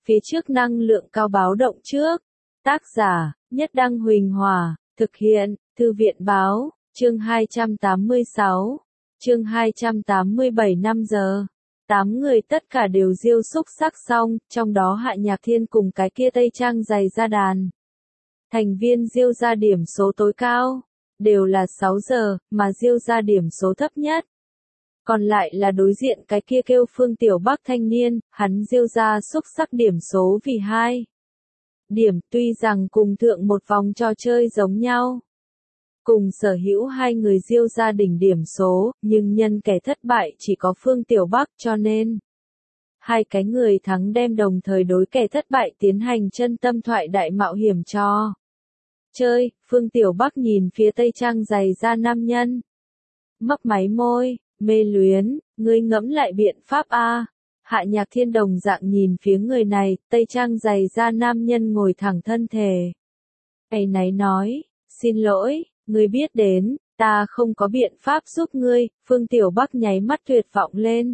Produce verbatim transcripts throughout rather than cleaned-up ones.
phía trước năng lượng cao báo động trước. Tác giả, Nhất Đăng Huỳnh Hòa, thực hiện, Thư viện Báo, chương hai trăm tám mươi sáu, chương hai trăm tám mươi bảy năm giờ. Tám người tất cả đều diêu xúc sắc xong, trong đó Hạ Nhạc Thiên cùng cái kia Tây Trang giày ra đàn. Thành viên diêu ra điểm số tối cao, đều là sáu giờ, mà diêu ra điểm số thấp nhất. Còn lại là đối diện cái kia kêu Phương Tiểu Bắc thanh niên, hắn diêu ra xúc sắc điểm số vì hai điểm, tuy rằng cùng thượng một vòng trò chơi giống nhau. Cùng sở hữu hai người diêu ra đỉnh điểm số, nhưng nhân kẻ thất bại chỉ có Phương Tiểu Bắc cho nên. Hai cái người thắng đem đồng thời đối kẻ thất bại tiến hành chân tâm thoại đại mạo hiểm cho. Chơi, Phương Tiểu Bắc nhìn phía Tây Trang giày ra nam nhân. Mấp máy môi, mê luyến, ngươi ngẫm lại biện pháp a. Hạ Nhạc Thiên đồng dạng nhìn phía người này, Tây Trang giày ra nam nhân ngồi thẳng thân thể. Ấy náy nói, xin lỗi, ngươi biết đến, ta không có biện pháp giúp ngươi, Phương Tiểu Bắc nháy mắt tuyệt vọng lên.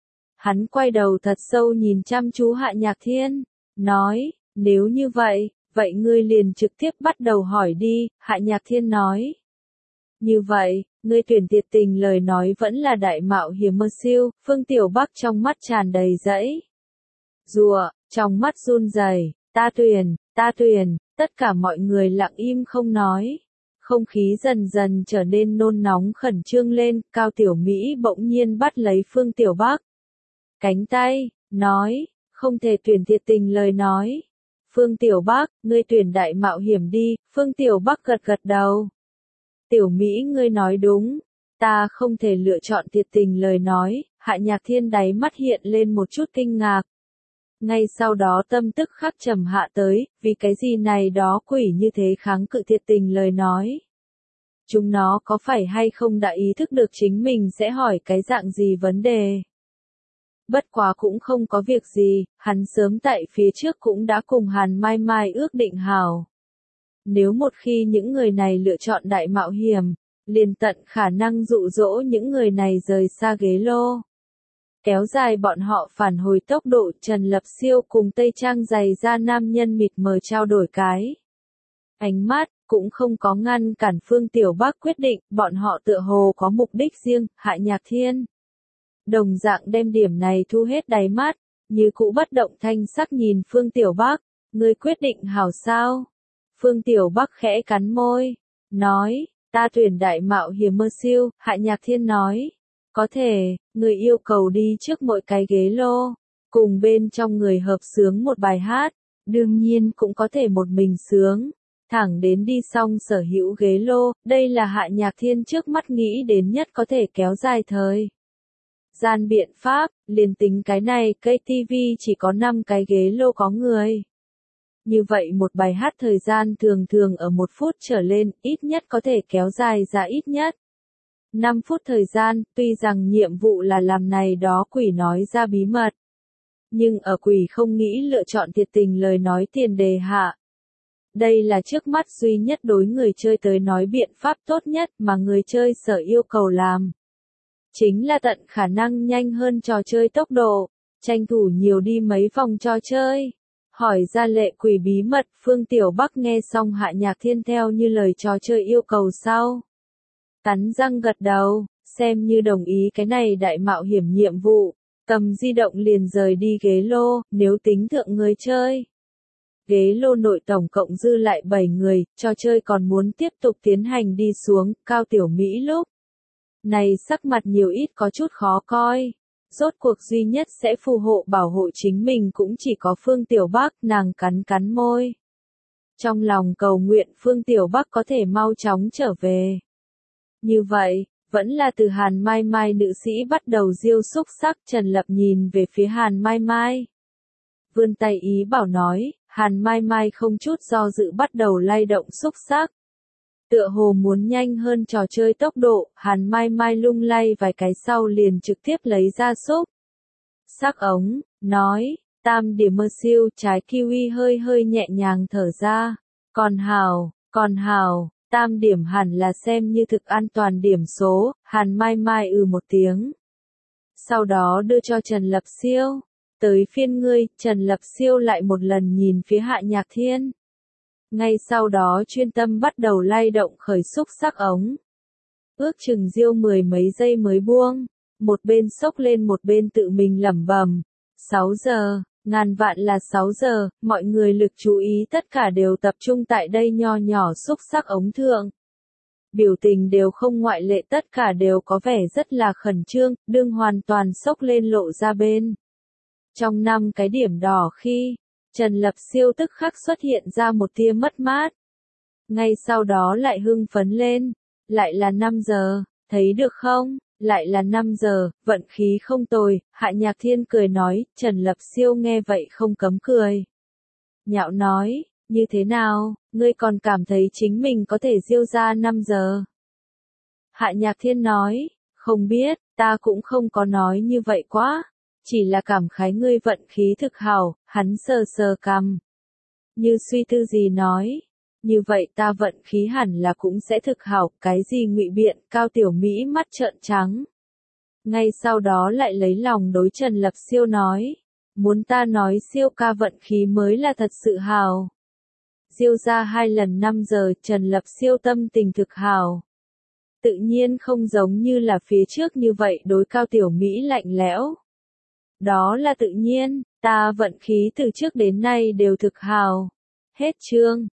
Hắn quay đầu thật sâu nhìn chăm chú Hạ Nhạc Thiên, nói, nếu như vậy, vậy ngươi liền trực tiếp bắt đầu hỏi đi, Hạ Nhạc Thiên nói. Như vậy, ngươi tuyển Tiệt Tình lời nói vẫn là đại mạo hiểm mơ siêu, Phương Tiểu Bắc trong mắt tràn đầy dẫy. Rùa, trong mắt run rẩy, ta tuyển, ta tuyển, tất cả mọi người lặng im không nói. Không khí dần dần trở nên nôn nóng khẩn trương lên, Cao Tiểu Mỹ bỗng nhiên bắt lấy Phương Tiểu Bắc. Cánh tay, nói, không thể tuyển Tiệt Tình lời nói. Phương Tiểu Bắc, ngươi tuyển đại mạo hiểm đi, Phương Tiểu Bắc gật gật đầu. Tiểu Mỹ ngươi nói đúng, ta không thể lựa chọn Tiệt Tình lời nói, Hạ Nhạc Thiên đáy mắt hiện lên một chút kinh ngạc. Ngay sau đó tâm tức khắc trầm hạ tới, vì cái gì này đó quỷ như thế kháng cự Tiệt Tình lời nói. Chúng nó có phải hay không đã ý thức được chính mình sẽ hỏi cái dạng gì vấn đề. Bất quá cũng không có việc gì, hắn sớm tại phía trước cũng đã cùng Hàn Mai Mai ước định hảo. Nếu một khi những người này lựa chọn đại mạo hiểm, liền tận khả năng dụ dỗ những người này rời xa ghế lô. Kéo dài bọn họ phản hồi tốc độ. Trần Lập Siêu cùng Tây Trang giày ra nam nhân mịt mờ trao đổi cái ánh mắt, cũng không có ngăn cản Phương Tiểu Bắc quyết định, bọn họ tựa hồ có mục đích riêng, Hạ Nhạc Thiên. Đồng dạng đem điểm này thu hết đáy mắt, như cũ bất động thanh sắc nhìn Phương Tiểu Bắc, ngươi quyết định hảo sao? Phương Tiểu Bắc khẽ cắn môi, nói, ta tuyển đại mạo hiểm mơ siêu, Hạ Nhạc Thiên nói, có thể, người yêu cầu đi trước mỗi cái ghế lô, cùng bên trong người hợp sướng một bài hát, đương nhiên cũng có thể một mình sướng, thẳng đến đi xong sở hữu ghế lô, đây là Hạ Nhạc Thiên trước mắt nghĩ đến nhất có thể kéo dài thời gian biện pháp, liền tính cái này cây ti vi chỉ có năm cái ghế lô có người. Như vậy một bài hát thời gian thường thường ở một phút trở lên, ít nhất có thể kéo dài ra ít nhất năm phút thời gian, tuy rằng nhiệm vụ là làm này đó quỷ nói ra bí mật. Nhưng ở quỷ không nghĩ lựa chọn Tiệt Tình lời nói tiền đề hạ. Đây là trước mắt duy nhất đối người chơi tới nói biện pháp tốt nhất mà người chơi sở yêu cầu làm. Chính là tận khả năng nhanh hơn trò chơi tốc độ, tranh thủ nhiều đi mấy vòng trò chơi. Hỏi ra lệ quỷ bí mật, Phương Tiểu Bắc nghe xong Hạ Nhạc Thiên theo như lời trò chơi yêu cầu sau. Cắn răng gật đầu, xem như đồng ý cái này đại mạo hiểm nhiệm vụ, cầm di động liền rời đi ghế lô, nếu tính thượng người chơi. Ghế lô nội tổng cộng dư lại bảy người, trò chơi còn muốn tiếp tục tiến hành đi xuống, Cao Tiểu Mỹ lúc này sắc mặt nhiều ít có chút khó coi. Rốt cuộc duy nhất sẽ phù hộ bảo hộ chính mình cũng chỉ có Phương Tiểu Bắc, nàng cắn cắn môi. Trong lòng cầu nguyện Phương Tiểu Bắc có thể mau chóng trở về. Như vậy, vẫn là từ Hàn Mai Mai nữ sĩ bắt đầu diêu xúc sắc. Trần Lập nhìn về phía Hàn Mai Mai. Vươn tay ý bảo nói, Hàn Mai Mai không chút do dự bắt đầu lay động xúc sắc. Tựa hồ muốn nhanh hơn trò chơi tốc độ, Hàn Mai Mai lung lay vài cái sau liền trực tiếp lấy ra xúc sắc ống, nói, tam điểm mơ siêu, trái kiwi hơi hơi nhẹ nhàng thở ra. Còn hào, còn hào, tam điểm hẳn là xem như thực an toàn điểm số, Hàn Mai Mai ừ một tiếng. Sau đó đưa cho Trần Lập Siêu. Tới phiên ngươi, Trần Lập Siêu lại một lần nhìn phía Hạ Nhạc Thiên. Ngay sau đó chuyên tâm bắt đầu lay động khởi xúc sắc ống. Ước chừng diêu mười mấy giây mới buông, một bên xốc lên một bên tự mình lẩm bẩm. sáu giờ, ngàn vạn là sáu giờ, mọi người lực chú ý tất cả đều tập trung tại đây nho nhỏ xúc sắc ống thượng. Biểu tình đều không ngoại lệ, tất cả đều có vẻ rất là khẩn trương, đương hoàn toàn xốc lên lộ ra bên. Trong năm cái điểm đỏ khi, Trần Lập Siêu tức khắc xuất hiện ra một tia mất mát. Ngay sau đó lại hưng phấn lên, lại là năm giờ, thấy được không, lại là năm giờ, vận khí không tồi, Hạ Nhạc Thiên cười nói, Trần Lập Siêu nghe vậy không cấm cười. Nhạo nói, như thế nào, ngươi còn cảm thấy chính mình có thể diêu ra năm giờ? Hạ Nhạc Thiên nói, không biết, ta cũng không có nói như vậy quá, chỉ là cảm khái ngươi vận khí thực hảo, hắn sờ sờ cằm. Như suy tư gì nói, như vậy ta vận khí hẳn là cũng sẽ thực hảo, cái gì ngụy biện, Cao Tiểu Mỹ mắt trợn trắng. Ngay sau đó lại lấy lòng đối Trần Lập Siêu nói, muốn ta nói Siêu ca vận khí mới là thật sự hảo. Diêu ra hai lần năm giờ, Trần Lập Siêu tâm tình thực hảo. Tự nhiên không giống như là phía trước như vậy đối Cao Tiểu Mỹ lạnh lẽo. Đó là tự nhiên, ta vận khí từ trước đến nay đều thực hảo. Hết chương.